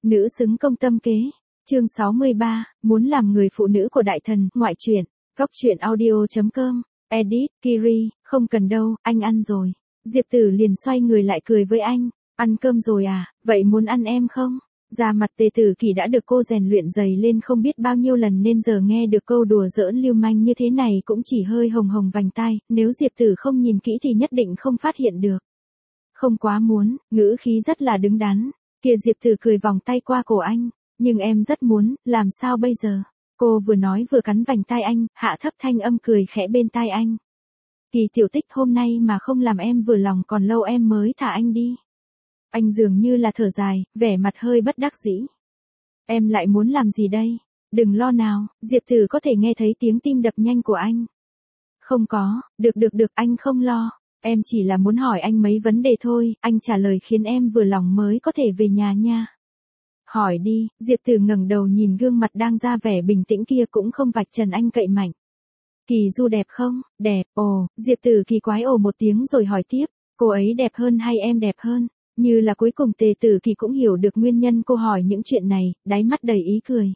Nữ xứng công tâm kế. Chương 63, muốn làm người phụ nữ của đại thần, ngoại truyện. Góc truyện audio.com. Edit, Kiri, không cần đâu, anh ăn rồi. Diệp Tử liền xoay người lại cười với anh. Ăn cơm rồi à, vậy muốn ăn em không? Da mặt Tề Tử Kỳ đã được cô rèn luyện dày lên không biết bao nhiêu lần nên giờ nghe được câu đùa giỡn lưu manh như thế này cũng chỉ hơi hồng hồng vành tai, nếu Diệp Tử không nhìn kỹ thì nhất định không phát hiện được. Không quá muốn, ngữ khí rất là đứng đắn. Kìa Diệp Tử cười vòng tay qua cổ anh, nhưng em rất muốn, làm sao bây giờ? Cô vừa nói vừa cắn vành tai anh, hạ thấp thanh âm cười khẽ bên tai anh. Kỳ tiểu tích, hôm nay mà không làm em vừa lòng còn lâu em mới thả anh đi. Anh dường như là thở dài, vẻ mặt hơi bất đắc dĩ. Em lại muốn làm gì đây? Đừng lo nào, Diệp Tử có thể nghe thấy tiếng tim đập nhanh của anh. Không có, được, anh không lo. Em chỉ là muốn hỏi anh mấy vấn đề thôi, anh trả lời khiến em vừa lòng mới có thể về nhà nha. Hỏi đi, Diệp Tử ngẩng đầu nhìn gương mặt đang ra vẻ bình tĩnh kia cũng không vạch trần anh cậy mạnh. Kỳ Du đẹp không? Đẹp, ồ, Diệp Tử kỳ quái ồ một tiếng rồi hỏi tiếp, cô ấy đẹp hơn hay em đẹp hơn? Như là cuối cùng Tề Tử Kỳ cũng hiểu được nguyên nhân cô hỏi những chuyện này, đáy mắt đầy ý cười.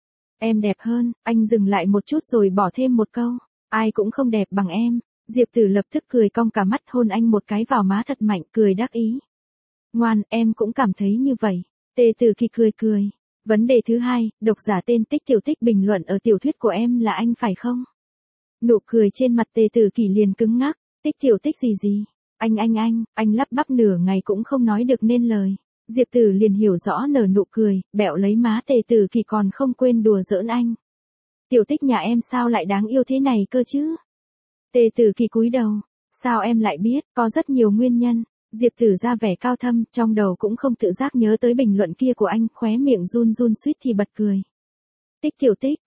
Em đẹp hơn, anh dừng lại một chút rồi bỏ thêm một câu, ai cũng không đẹp bằng em. Diệp Tử lập tức cười cong cả mắt hôn anh một cái vào má thật mạnh cười đắc ý. Ngoan, em cũng cảm thấy như vậy. Tề Tử Kỳ cười. Vấn đề thứ hai, độc giả tên Tích Tiểu Tích bình luận ở tiểu thuyết của em là anh phải không? Nụ cười trên mặt Tề Tử Kỳ liền cứng ngắc, Tích Tiểu Tích gì? Anh lắp bắp nửa ngày cũng không nói được nên lời. Diệp Tử liền hiểu rõ nở nụ cười, bẹo lấy má Tề Tử Kỳ còn không quên đùa giỡn anh. Tiểu Tích nhà em sao lại đáng yêu thế này cơ chứ? Tề Tử Kỳ cúi đầu, sao em lại biết, có rất nhiều nguyên nhân. Diệp Tử ra vẻ cao thâm, trong đầu cũng không tự giác nhớ tới bình luận kia của anh, khóe miệng run suýt thì bật cười. Tích Tiểu Tích,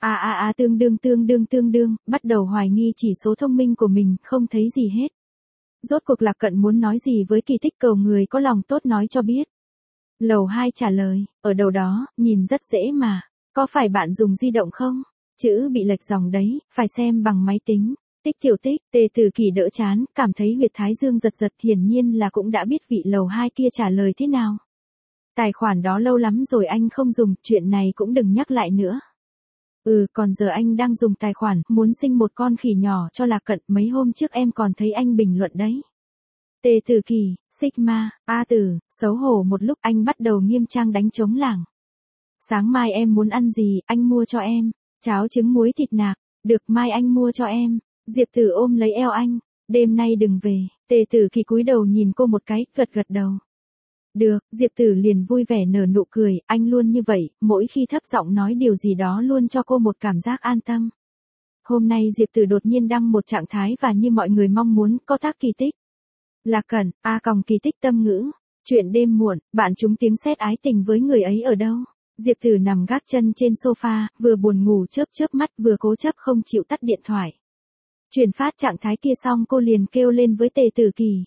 tương đương, bắt đầu hoài nghi chỉ số thông minh của mình, không thấy gì hết. Rốt cuộc Lạc Cận muốn nói gì với Kỳ Tích, cầu người có lòng tốt nói cho biết. Lầu 2 trả lời, ở đâu đó, nhìn rất dễ mà, có phải bạn dùng di động không? Chữ bị lệch dòng đấy, phải xem bằng máy tính. Tích Tiểu Tích, Tề Tử Kỳ đỡ chán, cảm thấy huyệt thái dương giật hiển nhiên là cũng đã biết vị lầu 2 kia trả lời thế nào. Tài khoản đó lâu lắm rồi anh không dùng, chuyện này cũng đừng nhắc lại nữa. Còn giờ anh đang dùng tài khoản, muốn sinh một con khỉ nhỏ cho Lạc Cận, mấy hôm trước em còn thấy anh bình luận đấy. Tề Tử Kỳ, Sigma, A Tử, xấu hổ một lúc anh bắt đầu nghiêm trang đánh trống lảng. Sáng mai em muốn ăn gì, anh mua cho em. Cháo trứng muối thịt nạc, được mai anh mua cho em. Diệp Tử ôm lấy eo anh, đêm nay đừng về. Tề Tử Kỳ cúi đầu nhìn cô một cái, gật đầu. Được, Diệp Tử liền vui vẻ nở nụ cười, anh luôn như vậy, mỗi khi thấp giọng nói điều gì đó luôn cho cô một cảm giác an tâm. Hôm nay Diệp Tử đột nhiên đăng một trạng thái và như mọi người mong muốn, có tác Kỳ Tích. Lạc Cẩn, Kỳ Tích tâm ngữ. Chuyện đêm muộn, bạn trúng tiếng sét ái tình với người ấy ở đâu? Diệp Tử nằm gác chân trên sofa, vừa buồn ngủ chớp mắt vừa cố chấp không chịu tắt điện thoại. Truyền phát trạng thái kia xong cô liền kêu lên với Tề Tử Kỳ.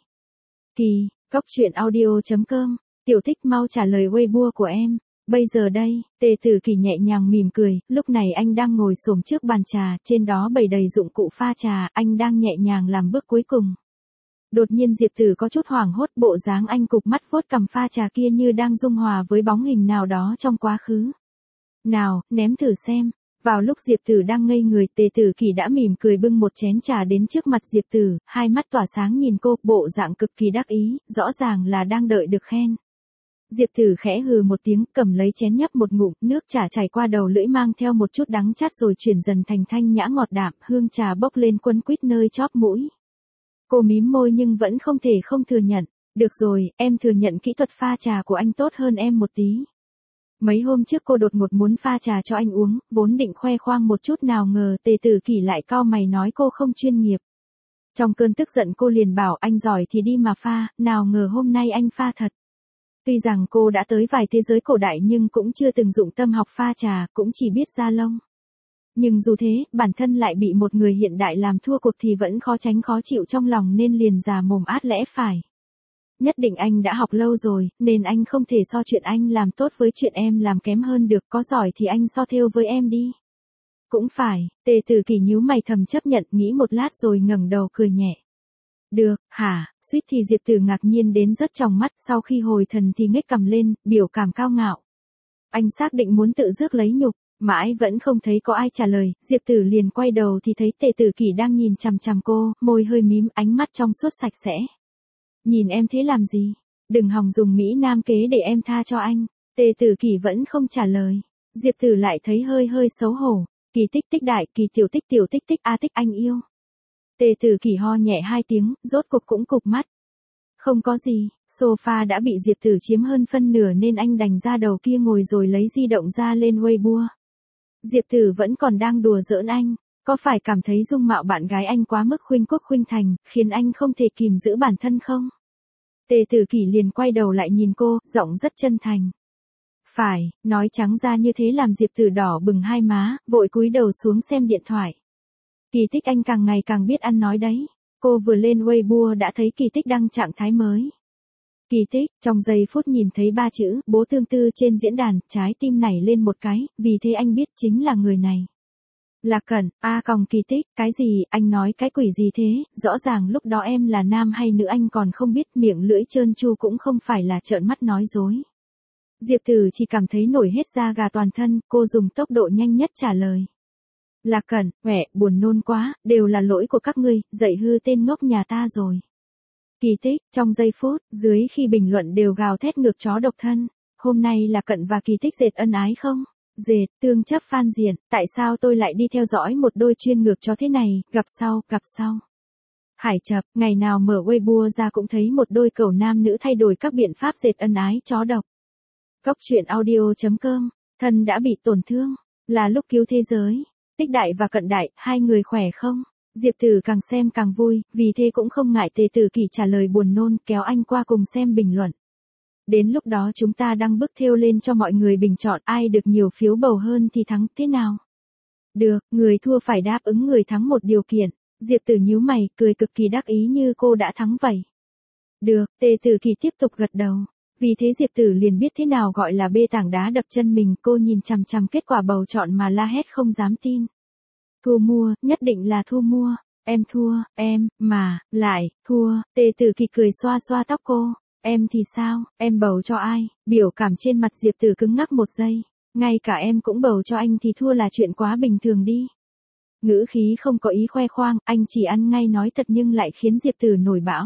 Kỳ, góc truyện audio.com, Tiểu Tích mau trả lời Weibo của em. Bây giờ đây, Tề Tử Kỳ nhẹ nhàng mỉm cười, lúc này anh đang ngồi xổm trước bàn trà, trên đó bày đầy dụng cụ pha trà, anh đang nhẹ nhàng làm bước cuối cùng. Đột nhiên Diệp Tử có chút hoảng hốt, bộ dáng anh cụp mắt vuốt cằm pha trà kia như đang dung hòa với bóng hình nào đó trong quá khứ. Nào, ném thử xem. Vào lúc Diệp Tử đang ngây người, Tề Tử Kỳ đã mỉm cười bưng một chén trà đến trước mặt Diệp Tử, hai mắt tỏa sáng nhìn cô, bộ dạng cực kỳ đắc ý, rõ ràng là đang đợi được khen. Diệp Tử khẽ hừ một tiếng, cầm lấy chén nhấp một ngụm, nước trà chảy qua đầu lưỡi mang theo một chút đắng chát rồi chuyển dần thành thanh nhã ngọt đạm, hương trà bốc lên quấn quýt nơi chóp mũi. Cô mím môi nhưng vẫn không thể không thừa nhận. Được rồi, em thừa nhận kỹ thuật pha trà của anh tốt hơn em một tí. Mấy hôm trước cô đột ngột muốn pha trà cho anh uống, vốn định khoe khoang một chút nào ngờ Tề Tử Kỳ lại cau mày nói cô không chuyên nghiệp. Trong cơn tức giận cô liền bảo anh giỏi thì đi mà pha, nào ngờ hôm nay anh pha thật. Tuy rằng cô đã tới vài thế giới cổ đại nhưng cũng chưa từng dụng tâm học pha trà, cũng chỉ biết ra lông. Nhưng dù thế, bản thân lại bị một người hiện đại làm thua cuộc thì vẫn khó tránh khó chịu trong lòng nên liền già mồm át lẽ phải. Nhất định anh đã học lâu rồi, nên anh không thể so chuyện anh làm tốt với chuyện em làm kém hơn được, có giỏi thì anh so thêu với em đi. Cũng phải, Tề Tử Kỳ nhíu mày thầm chấp nhận, nghĩ một lát rồi ngẩng đầu cười nhẹ. Được, hả, suýt thì Diệp Tử ngạc nhiên đến rớt trong mắt, sau khi hồi thần thì ngếch cằm lên, biểu cảm cao ngạo. Anh xác định muốn tự rước lấy nhục, mãi vẫn không thấy có ai trả lời, Diệp Tử liền quay đầu thì thấy Tề Tử Kỷ đang nhìn chằm chằm cô, môi hơi mím, ánh mắt trong suốt sạch sẽ. Nhìn em thế làm gì? Đừng hòng dùng Mỹ Nam kế để em tha cho anh. Tề Tử Kỷ vẫn không trả lời. Diệp Tử lại thấy hơi hơi xấu hổ. Kỳ tích tích đại, kỳ tiểu tích tích a tích anh yêu. Tề Tử Kỷ ho nhẹ 2 tiếng, rốt cuộc cũng cụp mắt. Không có gì, sofa đã bị Diệp Tử chiếm hơn phân nửa nên anh đành ra đầu kia ngồi rồi lấy di động ra lên Weibo. Diệp Tử vẫn còn đang đùa giỡn anh, có phải cảm thấy dung mạo bạn gái anh quá mức khuynh quốc khuynh thành, khiến anh không thể kìm giữ bản thân không? Tề Tử Kỷ liền quay đầu lại nhìn cô, giọng rất chân thành. Phải, nói trắng ra như thế làm Diệp Tử đỏ bừng hai má, vội cúi đầu xuống xem điện thoại. Kỳ tích anh càng ngày càng biết ăn nói đấy. Cô vừa lên Weibo đã thấy Kỳ tích đăng trạng thái mới. Kỳ tích, trong giây phút nhìn thấy 3 chữ, bố tương tư trên diễn đàn, trái tim nảy lên một cái, vì thế anh biết chính là người này. Lạc Cẩn, còng Kỳ tích, cái gì, anh nói cái quỷ gì thế, rõ ràng lúc đó em là nam hay nữ anh còn không biết, miệng lưỡi trơn tru cũng không phải là trợn mắt nói dối. Diệp Tử chỉ cảm thấy nổi hết da gà toàn thân, cô dùng tốc độ nhanh nhất trả lời. Lạc Cẩn, buồn nôn quá, đều là lỗi của các ngươi, dạy hư tên ngốc nhà ta rồi. Kỳ tích, trong giây phút, dưới khi bình luận đều gào thét ngược chó độc thân. Hôm nay là Cận và Kỳ tích dệt ân ái không? Dệt, tương chấp phan diện, tại sao tôi lại đi theo dõi một đôi chuyên ngược chó thế này, gặp sau. Hải Chập, ngày nào mở Weibo ra cũng thấy một đôi cẩu nam nữ thay đổi các biện pháp dệt ân ái chó độc. Góc truyện audio.com, thân đã bị tổn thương, là lúc cứu thế giới. Tích đại và Cận đại, hai người khỏe không? Diệp Tử càng xem càng vui, vì thế cũng không ngại Tề Tử Kỷ trả lời buồn nôn, kéo anh qua cùng xem bình luận. Đến lúc đó chúng ta đăng bức thêu lên cho mọi người bình chọn ai được nhiều phiếu bầu hơn thì thắng, thế nào? Được, người thua phải đáp ứng người thắng một điều kiện. Diệp Tử nhíu mày, cười cực kỳ đắc ý như cô đã thắng vậy. Được, Tề Tử Kỷ tiếp tục gật đầu. Vì thế Diệp Tử liền biết thế nào gọi là bê tảng đá đập chân mình, cô nhìn chằm chằm kết quả bầu chọn mà la hét không dám tin. Thu mua, nhất định là thu mua. Em thua, lại, thua. Tề Tử Kỷ cười xoa xoa tóc cô. Em thì sao, em bầu cho ai? Biểu cảm trên mặt Diệp Tử cứng ngắc một giây. Ngay cả em cũng bầu cho anh thì thua là chuyện quá bình thường đi. Ngữ khí không có ý khoe khoang, anh chỉ ăn ngay nói thật nhưng lại khiến Diệp Tử nổi bão.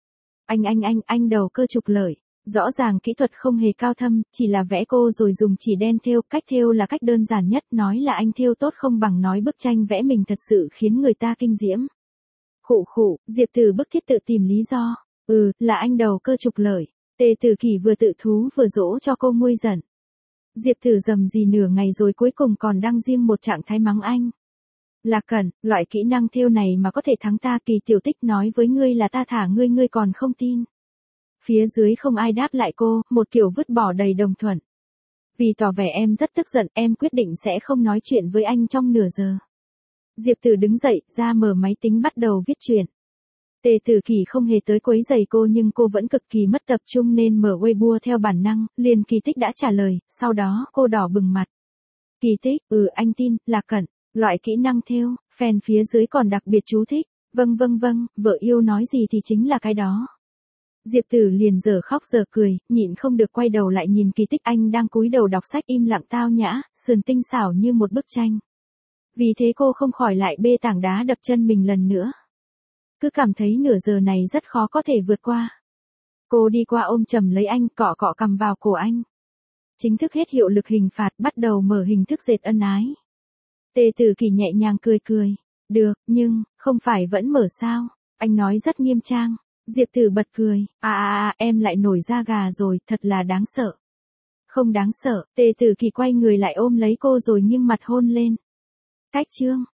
Anh đầu cơ trục lợi. Rõ ràng kỹ thuật không hề cao thâm, chỉ là vẽ cô rồi dùng chỉ đen thêu, cách thêu là cách đơn giản nhất, nói là anh thêu tốt không bằng nói bức tranh vẽ mình thật sự khiến người ta kinh diễm. Khụ, Diệp Tử bức thiết tự tìm lý do. Là anh đầu cơ trục lợi. Tề Tử Kỷ vừa tự thú vừa dỗ cho cô nguôi giận. Diệp Tử dầm gì nửa ngày rồi cuối cùng còn đăng riêng một trạng thái mắng anh. Lạc Cẩn, loại kỹ năng thêu này mà có thể thắng ta, Kỳ tiểu tích nói với ngươi là ta thả ngươi, ngươi còn không tin. Phía dưới không ai đáp lại cô, một kiểu vứt bỏ đầy đồng thuận. Vì tỏ vẻ em rất tức giận, em quyết định sẽ không nói chuyện với anh trong nửa giờ. Diệp Tử đứng dậy, ra mở máy tính bắt đầu viết chuyện. Tề Tử Kỷ không hề tới quấy rầy cô nhưng cô vẫn cực kỳ mất tập trung nên mở Weibo theo bản năng, liền Kỳ tích đã trả lời, sau đó cô đỏ bừng mặt. Kỳ tích, anh tin, Lạc Cẩn, loại kỹ năng thêu, fan phía dưới còn đặc biệt chú thích, vâng, vợ yêu nói gì thì chính là cái đó. Diệp Tử liền giờ khóc giờ cười, nhịn không được quay đầu lại nhìn Kỳ tích, anh đang cúi đầu đọc sách im lặng tao nhã, sườn tinh xảo như một bức tranh. Vì thế cô không khỏi lại bê tảng đá đập chân mình lần nữa. Cứ cảm thấy nửa giờ này rất khó có thể vượt qua. Cô đi qua ôm chầm lấy anh, cọ cằm vào cổ anh. Chính thức hết hiệu lực hình phạt, bắt đầu mở hình thức dệt ân ái. Tề Tử Kỷ nhẹ nhàng cười. Được, nhưng, không phải vẫn mở sao? Anh nói rất nghiêm trang. Diệp Tử bật cười. Em lại nổi da gà rồi, thật là đáng sợ. Không đáng sợ, Tề Tử Kỷ quay người lại ôm lấy cô rồi nghiêng mặt hôn lên. Cách chương.